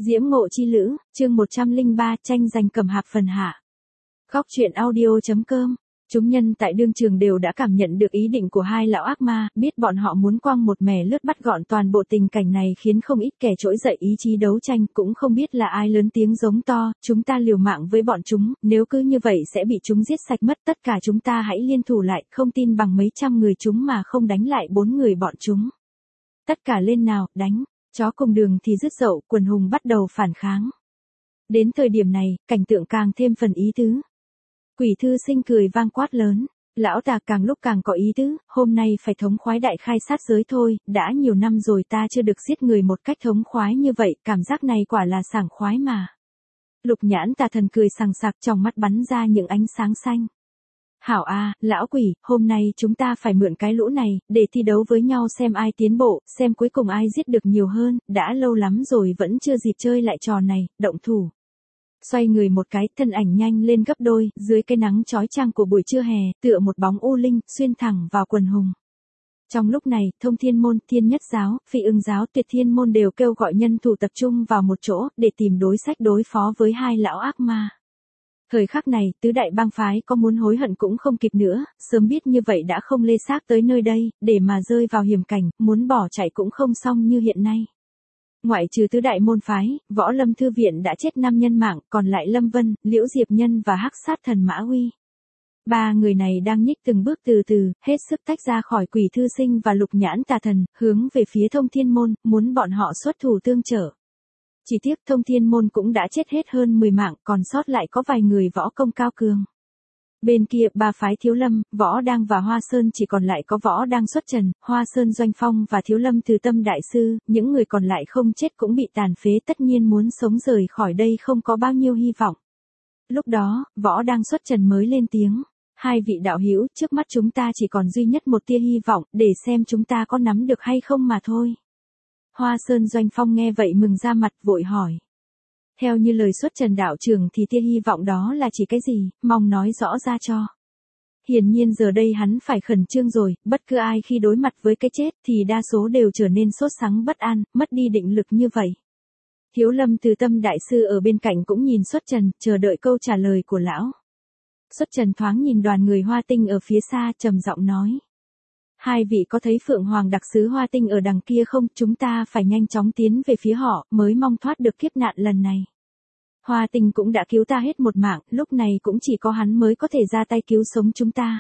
Diễm Ngộ Chi Lữ, chương 103, tranh giành cầm hạp phần hạ. Góc truyện audio.com. Chúng nhân tại đương trường đều đã cảm nhận được ý định của hai lão ác ma, biết bọn họ muốn quăng một mẻ lướt bắt gọn toàn bộ. Tình cảnh này khiến không ít kẻ trỗi dậy ý chí đấu tranh, cũng không biết là ai lớn tiếng giống to, chúng ta liều mạng với bọn chúng, nếu cứ như vậy sẽ bị chúng giết sạch mất. Tất cả chúng ta hãy liên thủ lại, không tin bằng mấy trăm người chúng mà không đánh lại 4 người bọn chúng. Tất cả lên nào, đánh. Chó cùng đường thì rứt dậu, quần hùng bắt đầu phản kháng. Đến thời điểm này, cảnh tượng càng thêm phần ý tứ. Quỷ thư sinh cười vang quát lớn, lão ta càng lúc càng có ý tứ, hôm nay phải thống khoái đại khai sát giới thôi, đã nhiều năm rồi ta chưa được giết người một cách thống khoái như vậy, cảm giác này quả là sảng khoái mà. Lục Nhãn Tà Thần cười sằng sặc, trong mắt bắn ra những ánh sáng xanh. Hảo a, lão quỷ, hôm nay chúng ta phải mượn cái lũ này, để thi đấu với nhau xem ai tiến bộ, xem cuối cùng ai giết được nhiều hơn, đã lâu lắm rồi vẫn chưa dịp chơi lại trò này, động thủ. Xoay người một cái, thân ảnh nhanh lên gấp đôi, dưới cái nắng chói chang của buổi trưa hè, tựa một bóng u linh, xuyên thẳng vào quần hùng. Trong lúc này, Thông Thiên Môn, Thiên Nhất Giáo, Phi Ưng Giáo, Tuyệt Thiên Môn đều kêu gọi nhân thủ tập trung vào một chỗ, để tìm đối sách đối phó với hai lão ác ma. Thời khắc này, tứ đại bang phái có muốn hối hận cũng không kịp nữa, sớm biết như vậy đã không lê xác tới nơi đây, để mà rơi vào hiểm cảnh, muốn bỏ chạy cũng không xong như hiện nay. Ngoại trừ tứ đại môn phái, Võ Lâm Thư Viện đã chết 5 nhân mạng, còn lại Lâm Vân, Liễu Diệp Nhân và Hắc Sát Thần Mã Huy. 3 người này đang nhích từng bước từ từ, hết sức tách ra khỏi Quỷ Thư Sinh và Lục Nhãn Tà Thần, hướng về phía Thông Thiên Môn, muốn bọn họ xuất thủ tương trợ. Chỉ tiếc Thông Thiên Môn cũng đã chết hết hơn 10 mạng, còn sót lại có vài người võ công cao cường. Bên kia, 3 phái Thiếu Lâm, Võ Đang và Hoa Sơn chỉ còn lại có Võ Đang xuất trần, Hoa Sơn Doanh Phong và Thiếu Lâm Từ Tâm Đại Sư, những người còn lại không chết cũng bị tàn phế, tất nhiên muốn sống rời khỏi đây không có bao nhiêu hy vọng. Lúc đó, Võ Đang xuất trần mới lên tiếng, hai vị đạo hữu, trước mắt chúng ta chỉ còn duy nhất một tia hy vọng, để xem chúng ta có nắm được hay không mà thôi. Hoa Sơn Doanh Phong nghe vậy mừng ra mặt, vội hỏi. Theo như lời xuất trần đạo trưởng thì tia hy vọng đó là chỉ cái gì, mong nói rõ ra cho. Hiển nhiên giờ đây hắn phải khẩn trương rồi, bất cứ ai khi đối mặt với cái chết thì đa số đều trở nên sốt sắng bất an, mất đi định lực như vậy. Thiếu Lâm Từ Tâm Đại Sư ở bên cạnh cũng nhìn xuất trần, chờ đợi câu trả lời của lão. Xuất trần thoáng nhìn đoàn người Hoa Tinh ở phía xa, trầm giọng nói. Hai vị có thấy Phượng Hoàng đặc sứ Hoa Tinh ở đằng kia không? Chúng ta phải nhanh chóng tiến về phía họ, mới mong thoát được kiếp nạn lần này. Hoa Tinh cũng đã cứu ta hết một mạng, lúc này cũng chỉ có hắn mới có thể ra tay cứu sống chúng ta.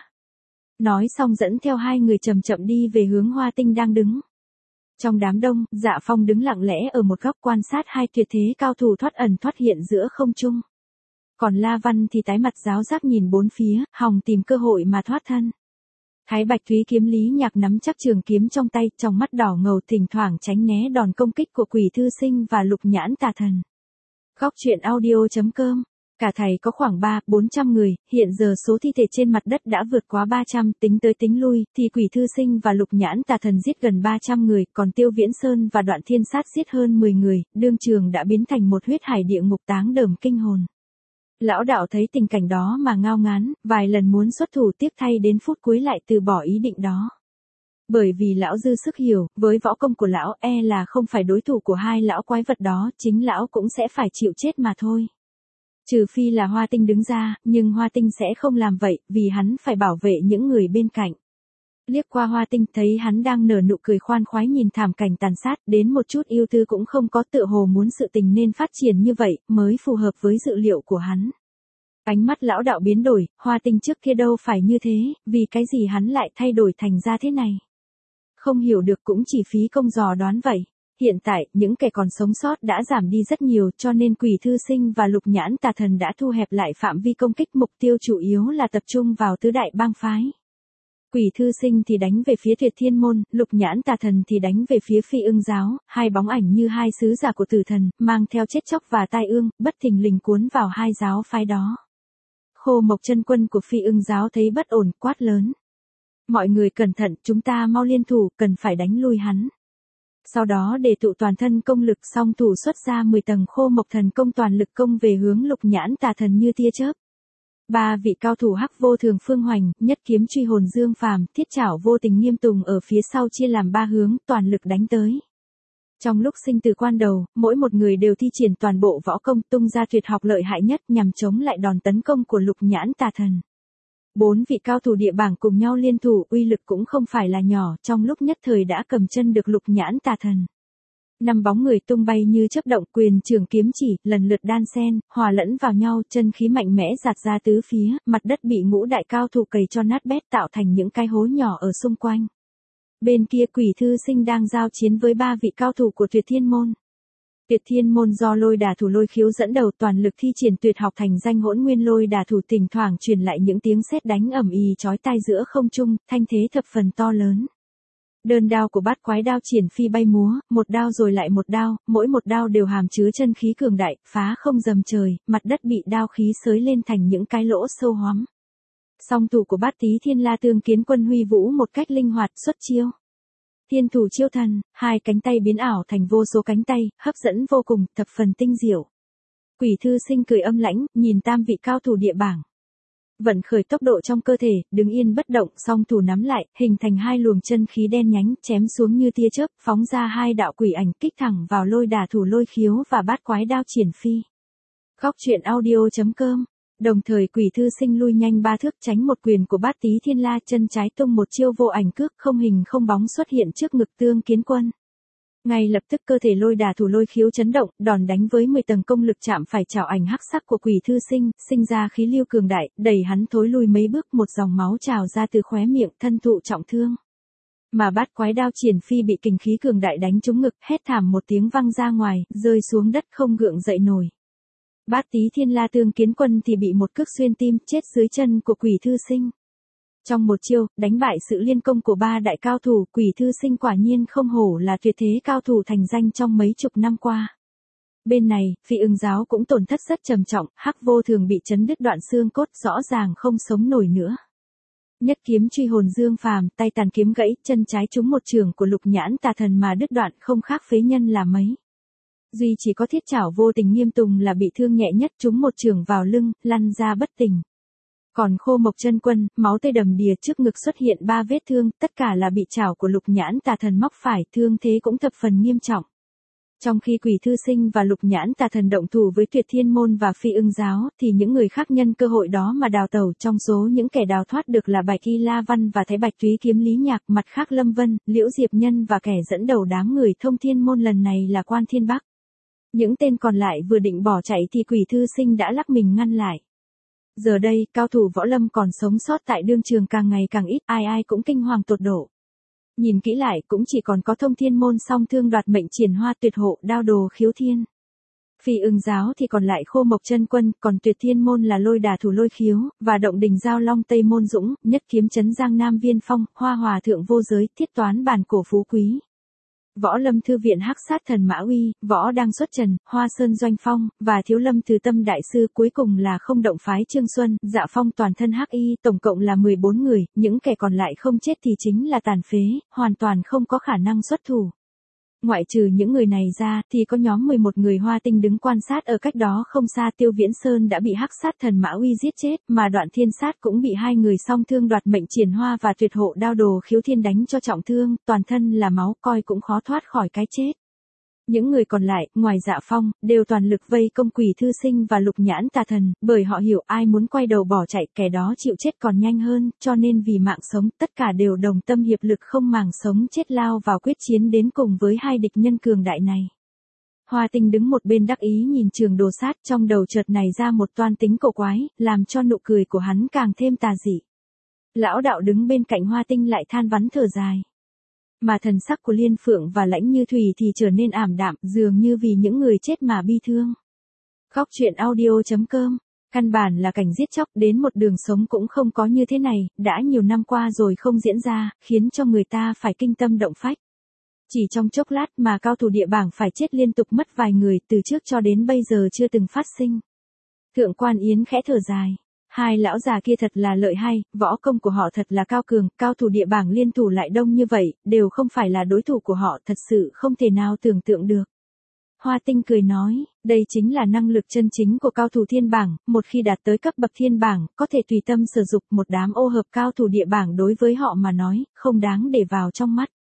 Nói xong dẫn theo 2 người chậm chậm đi về hướng Hoa Tinh đang đứng. Trong đám đông, Dạ Phong đứng lặng lẽ ở một góc quan sát hai tuyệt thế cao thủ thoát ẩn thoát hiện giữa không trung. Còn La Văn thì tái mặt giáo giác nhìn bốn phía, hòng tìm cơ hội mà thoát thân. Thái Bạch Thúy Kiếm Lý Nhạc nắm chắc trường kiếm trong tay, trong mắt đỏ ngầu, thỉnh thoảng tránh né đòn công kích của Quỷ Thư Sinh và Lục Nhãn Tà Thần. Góc truyện audio.com. Cả thầy có khoảng 300-400 người, hiện giờ số thi thể trên mặt đất đã vượt quá 300, tính tới tính lui, thì Quỷ Thư Sinh và Lục Nhãn Tà Thần giết gần 300 người, còn Tiêu Viễn Sơn và Đoạn Thiên Sát giết hơn 10 người, đương trường đã biến thành một huyết hải địa ngục táng đờm kinh hồn. Lão đạo thấy tình cảnh đó mà ngao ngán, vài lần muốn xuất thủ tiếp thay đến phút cuối lại từ bỏ ý định đó. Bởi vì lão dư sức hiểu, với võ công của lão là không phải đối thủ của hai lão quái vật đó, chính lão cũng sẽ phải chịu chết mà thôi. Trừ phi là Hoa Tinh đứng ra, nhưng Hoa Tinh sẽ không làm vậy, vì hắn phải bảo vệ những người bên cạnh. Liếc qua Hoa Tinh thấy hắn đang nở nụ cười khoan khoái nhìn thảm cảnh tàn sát, đến một chút yêu tư cũng không có, tựa hồ muốn sự tình nên phát triển như vậy, mới phù hợp với dự liệu của hắn. Ánh mắt lão đạo biến đổi, Hoa Tinh trước kia đâu phải như thế, vì cái gì hắn lại thay đổi thành ra thế này. Không hiểu được cũng chỉ phí công dò đoán vậy. Hiện tại, những kẻ còn sống sót đã giảm đi rất nhiều, cho nên Quỷ Thư Sinh và Lục Nhãn Tà Thần đã thu hẹp lại phạm vi công kích, mục tiêu chủ yếu là tập trung vào tứ đại bang phái. Quỷ Thư Sinh thì đánh về phía Tuyệt Thiên Môn, Lục Nhãn Tà Thần thì đánh về phía Phi Ưng Giáo, hai bóng ảnh như hai sứ giả của tử thần, mang theo chết chóc và tai ương, bất thình lình cuốn vào hai giáo phái đó. Khô Mộc chân quân của Phi Ưng Giáo thấy bất ổn, quát lớn. Mọi người cẩn thận, chúng ta mau liên thủ, cần phải đánh lui hắn. Sau đó để tụ toàn thân công lực, song thủ xuất ra 10 tầng Khô Mộc thần công, toàn lực công về hướng Lục Nhãn Tà Thần như tia chớp. 3 vị cao thủ Hắc Vô Thường Phương Hoành, Nhất Kiếm Truy Hồn Dương Phàm, Thiết Trảo Vô Tình Nghiêm Tùng ở phía sau chia làm 3 hướng, toàn lực đánh tới. Trong lúc sinh tử quan đầu, mỗi một người đều thi triển toàn bộ võ công tung ra tuyệt học lợi hại nhất nhằm chống lại đòn tấn công của Lục Nhãn Tà Thần. 4 vị cao thủ địa bảng cùng nhau liên thủ, uy lực cũng không phải là nhỏ, trong lúc nhất thời đã cầm chân được Lục Nhãn Tà Thần. 5 bóng người tung bay như chớp động, quyền trường kiếm chỉ, lần lượt đan xen, hòa lẫn vào nhau, chân khí mạnh mẽ dạt ra tứ phía, mặt đất bị ngũ đại cao thủ cày cho nát bét tạo thành những cái hố nhỏ ở xung quanh. Bên kia Quỷ Thư Sinh đang giao chiến với 3 vị cao thủ của Tuyệt Thiên Môn. Tuyệt Thiên Môn do Lôi Đả Thủ Lôi Khiếu dẫn đầu toàn lực thi triển tuyệt học thành danh Hỗn Nguyên Lôi Đả Thủ, thỉnh thoảng truyền lại những tiếng sét đánh ầm ĩ chói tai giữa không trung, thanh thế thập phần to lớn. Đơn đao của Bát Quái Đao triển phi bay múa, một đao rồi lại một đao, mỗi một đao đều hàm chứa chân khí cường đại, phá không dầm trời, mặt đất bị đao khí xới lên thành những cái lỗ sâu hoắm. Song thủ của Bát Tý Thiên La Tương Kiến Quân huy vũ một cách linh hoạt xuất chiêu. Thiên thủ chiêu thần, 2 cánh tay biến ảo thành vô số cánh tay, hấp dẫn vô cùng, thập phần tinh diệu. Quỷ Thư Sinh cười âm lãnh, nhìn 3 vị cao thủ địa bảng. Vận khởi tốc độ trong cơ thể, đứng yên bất động, song thủ nắm lại, hình thành 2 luồng chân khí đen nhánh, chém xuống như tia chớp, phóng ra 2 đạo quỷ ảnh kích thẳng vào Lôi Đả Thủ Lôi Khiếu và Bát Quái Đao triển phi. Góc truyện audio.com. Đồng thời Quỷ Thư Sinh lui nhanh 3 thước tránh một quyền của Bát Tý Thiên La, chân trái tung một chiêu vô ảnh cước không hình không bóng xuất hiện trước ngực Tương Kiến Quân. Ngay lập tức cơ thể Lôi Đả Thủ Lôi Khiếu chấn động, đòn đánh với 10 tầng công lực chạm phải chảo ảnh hắc sắc của Quỷ Thư Sinh, sinh ra khí lưu cường đại, đẩy hắn thối lui mấy bước, một dòng máu trào ra từ khóe miệng, thân thụ trọng thương. Mà Bát Quái Đao triển phi bị kình khí cường đại đánh trúng ngực, hét thảm một tiếng văng ra ngoài, rơi xuống đất không gượng dậy nổi. Bát Tý Thiên La Tương Kiến Quân thì bị một cước xuyên tim, chết dưới chân của Quỷ Thư Sinh. Trong một chiêu, đánh bại sự liên công của 3 đại cao thủ, Quỷ Thư Sinh quả nhiên không hổ là tuyệt thế cao thủ thành danh trong mấy chục năm qua. Bên này, Phi Ưng Giáo cũng tổn thất rất trầm trọng, Hắc Vô Thường bị chấn đứt đoạn xương cốt, rõ ràng không sống nổi nữa. Nhất kiếm truy hồn Dương Phàm, tay tàn kiếm gãy, chân trái trúng một chưởng của Lục Nhãn Tà Thần mà đứt đoạn, không khác phế nhân là mấy. Duy chỉ có Thiết Trảo Vô Tình Nghiêm Tùng là bị thương nhẹ nhất, trúng một chưởng vào lưng, lăn ra bất tỉnh. Còn Khô Mộc Chân Quân, máu tươi đầm đìa, trước ngực xuất hiện 3 vết thương, tất cả là bị chảo của Lục Nhãn Tà Thần móc phải, thương thế cũng thập phần nghiêm trọng. Trong khi Quỷ Thư Sinh và Lục Nhãn Tà Thần động thủ với Tuyệt Thiên Môn và Phi Ưng Giáo, thì những người khác nhân cơ hội đó mà đào tẩu, trong số những kẻ đào thoát được là Bạch Y La Văn và Thái Bạch Túy Kiếm Lý Nhạc, mặt khác Lâm Vân, Liễu Diệp Nhân và kẻ dẫn đầu đám người Thông Thiên Môn lần này là Quan Thiên Bắc. Những tên còn lại vừa định bỏ chạy thì Quỷ Thư Sinh đã lắc mình ngăn lại. Giờ đây, cao thủ võ lâm còn sống sót tại đương trường càng ngày càng ít, ai ai cũng kinh hoàng tột độ. Nhìn kỹ lại cũng chỉ còn có Thông Thiên Môn song thương đoạt mệnh Triển Hoa Tuyệt Hộ Đao Đồ Khiếu Thiên. Phi Ưng Giáo thì còn lại Khô Mộc Chân Quân, còn Tuyệt Thiên Môn là Lôi Đả Thủ Lôi Khiếu, và Động Đình Giao Long Tây Môn Dũng, Nhất Kiếm Chấn Giang Nam Viên Phong, Hoa Hòa Thượng Vô Giới, Thiết Toán Bản Cổ Phú Quý. Võ Lâm Thư Viện Hắc Sát Thần Mã Uy, Võ Đăng Xuất Trần, Hoa Sơn Doanh Phong, và Thiếu Lâm Từ Tâm Đại Sư, cuối cùng là Không Động Phái Trương Xuân, Dạ Phong toàn thân hắc y, tổng cộng là 14 người, những kẻ còn lại không chết thì chính là tàn phế, hoàn toàn không có khả năng xuất thủ. Ngoại trừ những người này ra, thì có nhóm 11 người Hoa Tinh đứng quan sát ở cách đó không xa. Tiêu Viễn Sơn đã bị Hắc Sát Thần Mã Uy giết chết, mà Đoạn Thiên Sát cũng bị 2 người song thương đoạt mệnh Triển Hoa và Tuyệt Hộ Đao Đồ Khiếu Thiên đánh cho trọng thương, toàn thân là máu, coi cũng khó thoát khỏi cái chết. Những người còn lại, ngoài Dạ Phong, đều toàn lực vây công Quỷ Thư Sinh và Lục Nhãn Tà Thần, bởi họ hiểu ai muốn quay đầu bỏ chạy, kẻ đó chịu chết còn nhanh hơn, cho nên vì mạng sống, tất cả đều đồng tâm hiệp lực không màng sống chết lao vào quyết chiến đến cùng với 2 địch nhân cường đại này. Hoa Tinh đứng một bên đắc ý nhìn trường đồ sát, trong đầu chợt này ra một toan tính cổ quái, làm cho nụ cười của hắn càng thêm tà dị. Lão đạo đứng bên cạnh Hoa Tinh lại than vắn thở dài. Mà thần sắc của Liên Phượng và Lãnh Như Thủy thì trở nên ảm đạm, dường như vì những người chết mà bi thương. Góc truyện audio.com. Căn bản là cảnh giết chóc, đến một đường sống cũng không có như thế này, đã nhiều năm qua rồi không diễn ra, khiến cho người ta phải kinh tâm động phách. Chỉ trong chốc lát mà cao thủ địa bảng phải chết liên tục mất vài người, từ trước cho đến bây giờ chưa từng phát sinh. Thượng Quan Yến khẽ thở dài. 2 lão già kia thật là lợi hay, võ công của họ thật là cao cường, cao thủ địa bảng liên thủ lại đông như vậy, đều không phải là đối thủ của họ, thật sự không thể nào tưởng tượng được. Hoa Tinh cười nói, đây chính là năng lực chân chính của cao thủ thiên bảng, một khi đạt tới cấp bậc thiên bảng, có thể tùy tâm sử dụng, một đám ô hợp cao thủ địa bảng đối với họ mà nói, không đáng để vào trong mắt.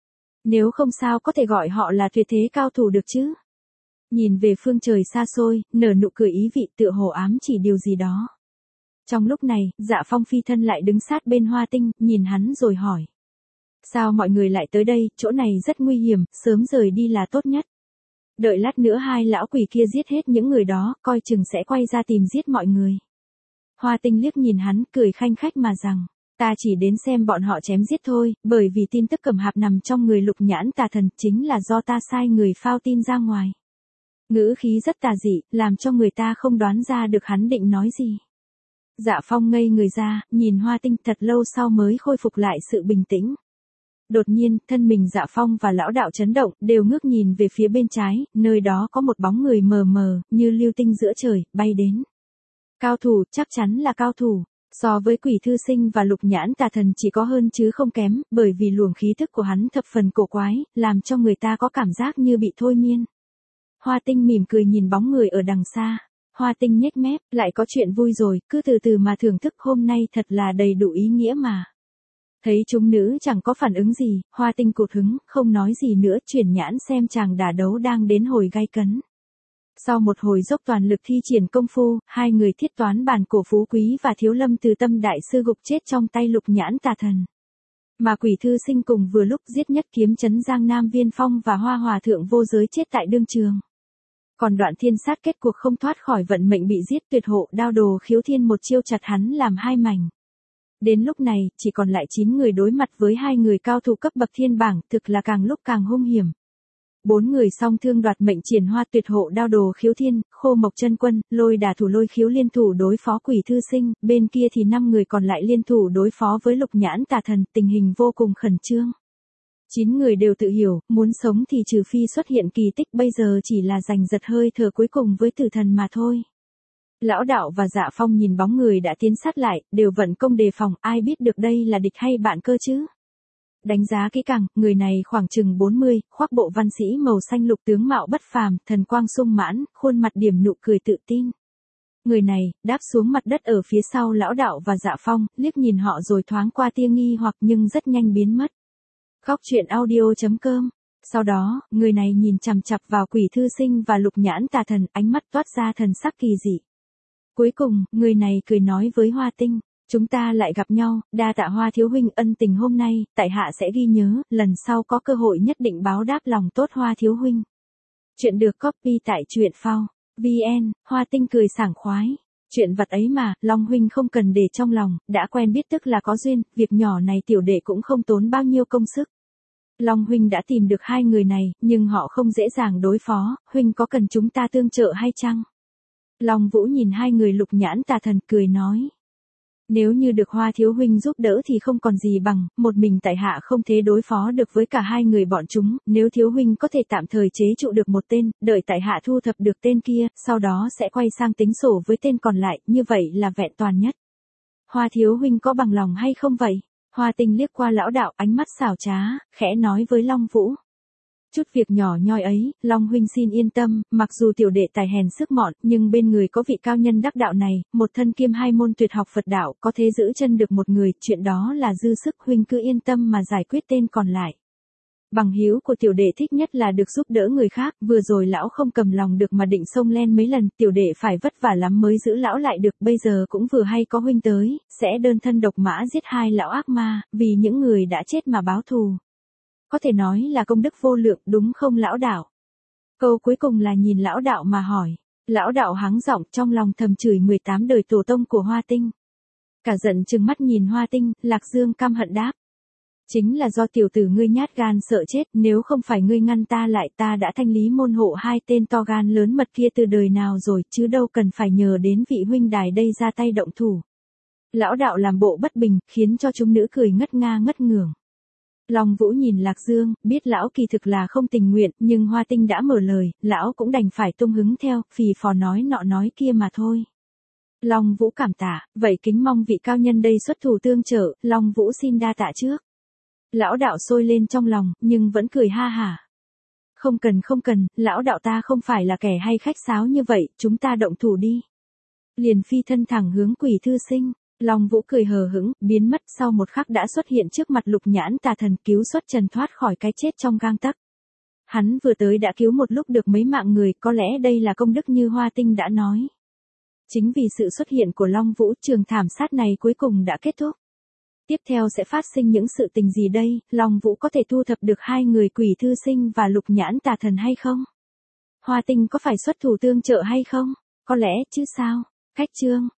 Nếu không sao có thể gọi họ là tuyệt thế cao thủ được chứ. Nhìn về phương trời xa xôi, nở nụ cười ý vị tựa hồ ám chỉ điều gì đó. Trong lúc này, Dạ Phong phi thân lại đứng sát bên Hoa Tinh, nhìn hắn rồi hỏi. Sao mọi người lại tới đây, chỗ này rất nguy hiểm, sớm rời đi là tốt nhất. Đợi lát nữa hai lão quỷ kia giết hết những người đó, coi chừng sẽ quay ra tìm giết mọi người. Hoa Tinh liếc nhìn hắn, cười khanh khách mà rằng, ta chỉ đến xem bọn họ chém giết thôi, bởi vì tin tức Cẩm Hạp nằm trong người Lục Nhãn Tà Thần chính là do ta sai người phao tin ra ngoài. Ngữ khí rất tà dị, làm cho người ta không đoán ra được hắn định nói gì. Dạ Phong ngây người ra, nhìn Hoa Tinh thật lâu sau mới khôi phục lại sự bình tĩnh. Đột nhiên, thân mình Dạ Phong và lão đạo chấn động, đều ngước nhìn về phía bên trái, nơi đó có một bóng người mờ mờ, như lưu tinh giữa trời, bay đến. Cao thủ, chắc chắn là cao thủ. So với Quỷ Thư Sinh và Lục Nhãn Tà Thần chỉ có hơn chứ không kém, bởi vì luồng khí thức của hắn thập phần cổ quái, làm cho người ta có cảm giác như bị thôi miên. Hoa Tinh mỉm cười nhìn bóng người ở đằng xa. Hoa Tinh nhếch mép, lại có chuyện vui rồi, cứ từ từ mà thưởng thức, hôm nay thật là đầy đủ ý nghĩa mà. Thấy chúng nữ chẳng có phản ứng gì, Hoa Tinh cụt hứng, không nói gì nữa, chuyển nhãn xem chàng đả đấu đang đến hồi gay cấn. Sau một hồi dốc toàn lực thi triển công phu, hai người thiết toán bản cổ Phú Quý và Thiếu Lâm Từ Tâm đại sư gục chết trong tay Lục Nhãn Tà Thần. Mà Quỷ Thư Sinh cùng vừa lúc giết nhất kiếm chấn Giang Nam Viên Phong và Hoa Hòa Thượng Vô Giới chết tại đương trường. Còn Đoạn Thiên Sát kết cuộc không thoát khỏi vận mệnh bị giết, Tuyệt Hộ Đao Đồ Khiếu Thiên một chiêu chặt hắn làm hai mảnh. Đến lúc này, chỉ còn lại 9 người đối mặt với hai người cao thủ cấp bậc thiên bảng, thực là càng lúc càng hung hiểm. 4 người song thương đoạt mệnh Triển Hoa, Tuyệt Hộ Đao Đồ Khiếu Thiên, Khô Mộc Chân Quân, Lôi Đả Thủ Lôi Khiếu liên thủ đối phó Quỷ Thư Sinh, bên kia thì 5 người còn lại liên thủ đối phó với Lục Nhãn Tà Thần, tình hình vô cùng khẩn trương. 9 người đều tự hiểu, muốn sống thì trừ phi xuất hiện kỳ tích, bây giờ chỉ là giành giật hơi thở cuối cùng với tử thần mà thôi. Lão đạo và Dạ Phong nhìn bóng người đã tiến sát lại, đều vận công đề phòng, ai biết được đây là địch hay bạn cơ chứ. Đánh giá kỹ càng, người này khoảng chừng 40, khoác bộ văn sĩ màu xanh lục, tướng mạo bất phàm, thần quang sung mãn, khuôn mặt điểm nụ cười tự tin. Người này, đáp xuống mặt đất ở phía sau lão đạo và Dạ Phong, liếc nhìn họ rồi thoáng qua tia nghi hoặc nhưng rất nhanh biến mất. Khóc chuyện audio.com. Sau đó, người này nhìn chằm chằm vào Quỷ Thư Sinh và Lục Nhãn Tà Thần, ánh mắt toát ra thần sắc kỳ dị. Cuối cùng, người này cười nói với Hoa Tinh, chúng ta lại gặp nhau, đa tạ Hoa thiếu huynh ân tình hôm nay, tại hạ sẽ ghi nhớ, lần sau có cơ hội nhất định báo đáp lòng tốt Hoa thiếu huynh. Chuyện được copy tại truyện phao VN. Hoa Tinh cười sảng khoái. Chuyện vật ấy mà, Long huynh không cần để trong lòng, đã quen biết tức là có duyên, việc nhỏ này tiểu đệ cũng không tốn bao nhiêu công sức. Long huynh đã tìm được hai người này, nhưng họ không dễ dàng đối phó, huynh có cần chúng ta tương trợ hay chăng? Long Vũ nhìn hai người Lục Nhãn Tà Thần cười nói. Nếu như được Hoa thiếu huynh giúp đỡ thì không còn gì bằng, một mình tại hạ không thể đối phó được với cả hai người bọn chúng, nếu thiếu huynh có thể tạm thời chế trụ được một tên, đợi tại hạ thu thập được tên kia, sau đó sẽ quay sang tính sổ với tên còn lại, như vậy là vẹn toàn nhất. Hoa thiếu huynh có bằng lòng hay không vậy? Hoa Tinh liếc qua lão đạo, ánh mắt xảo trá, khẽ nói với Long Vũ. Chút việc nhỏ nhoi ấy, Long huynh xin yên tâm, mặc dù tiểu đệ tài hèn sức mọn, nhưng bên người có vị cao nhân đắc đạo này, một thân kiêm hai môn tuyệt học Phật đạo, có thể giữ chân được một người, chuyện đó là dư sức, huynh cứ yên tâm mà giải quyết tên còn lại. Bằng hữu của tiểu đệ thích nhất là được giúp đỡ người khác, vừa rồi lão không cầm lòng được mà định xông lên mấy lần, tiểu đệ phải vất vả lắm mới giữ lão lại được, bây giờ cũng vừa hay có huynh tới, sẽ đơn thân độc mã giết hai lão ác ma, vì những người đã chết mà báo thù. Có thể nói là công đức vô lượng, đúng không lão đạo? Câu cuối cùng là nhìn lão đạo mà hỏi. Lão đạo hắng giọng, trong lòng thầm chửi 18 đời tổ tông của Hoa Tinh. Cả giận trừng mắt nhìn Hoa Tinh, Lạc Dương căm hận đáp. Chính là do tiểu tử ngươi nhát gan sợ chết, nếu không phải ngươi ngăn ta lại, ta đã thanh lý môn hộ hai tên to gan lớn mật kia từ đời nào rồi, chứ đâu cần phải nhờ đến vị huynh đài đây ra tay động thủ. Lão đạo làm bộ bất bình, khiến cho chúng nữ cười ngất nga ngất ngưởng. Long Vũ nhìn Lạc Dương, biết lão kỳ thực là không tình nguyện, nhưng Hoa Tinh đã mở lời, lão cũng đành phải tung hứng theo, phì phò nói nọ nói kia mà thôi. Long Vũ cảm tạ, vậy kính mong vị cao nhân đây xuất thủ tương trợ, Long Vũ xin đa tạ trước. Lão đạo sôi lên trong lòng, nhưng vẫn cười ha hả. Không cần, lão đạo ta không phải là kẻ hay khách sáo như vậy, chúng ta động thủ đi. Liền phi thân thẳng hướng Quỷ Thư Sinh. Long Vũ cười hờ hững, biến mất sau một khắc đã xuất hiện trước mặt Lục Nhãn Tà Thần, cứu xuất Trần thoát khỏi cái chết trong gang tấc. Hắn vừa tới đã cứu một lúc được mấy mạng người, có lẽ đây là công đức như Hoa Tinh đã nói. Chính vì sự xuất hiện của Long Vũ, trường thảm sát này cuối cùng đã kết thúc. Tiếp theo sẽ phát sinh những sự tình gì đây, Long Vũ có thể thu thập được hai người Quỷ Thư Sinh và Lục Nhãn Tà Thần hay không? Hoa Tinh có phải xuất thủ tương trợ hay không? Có lẽ chứ sao? Khách chương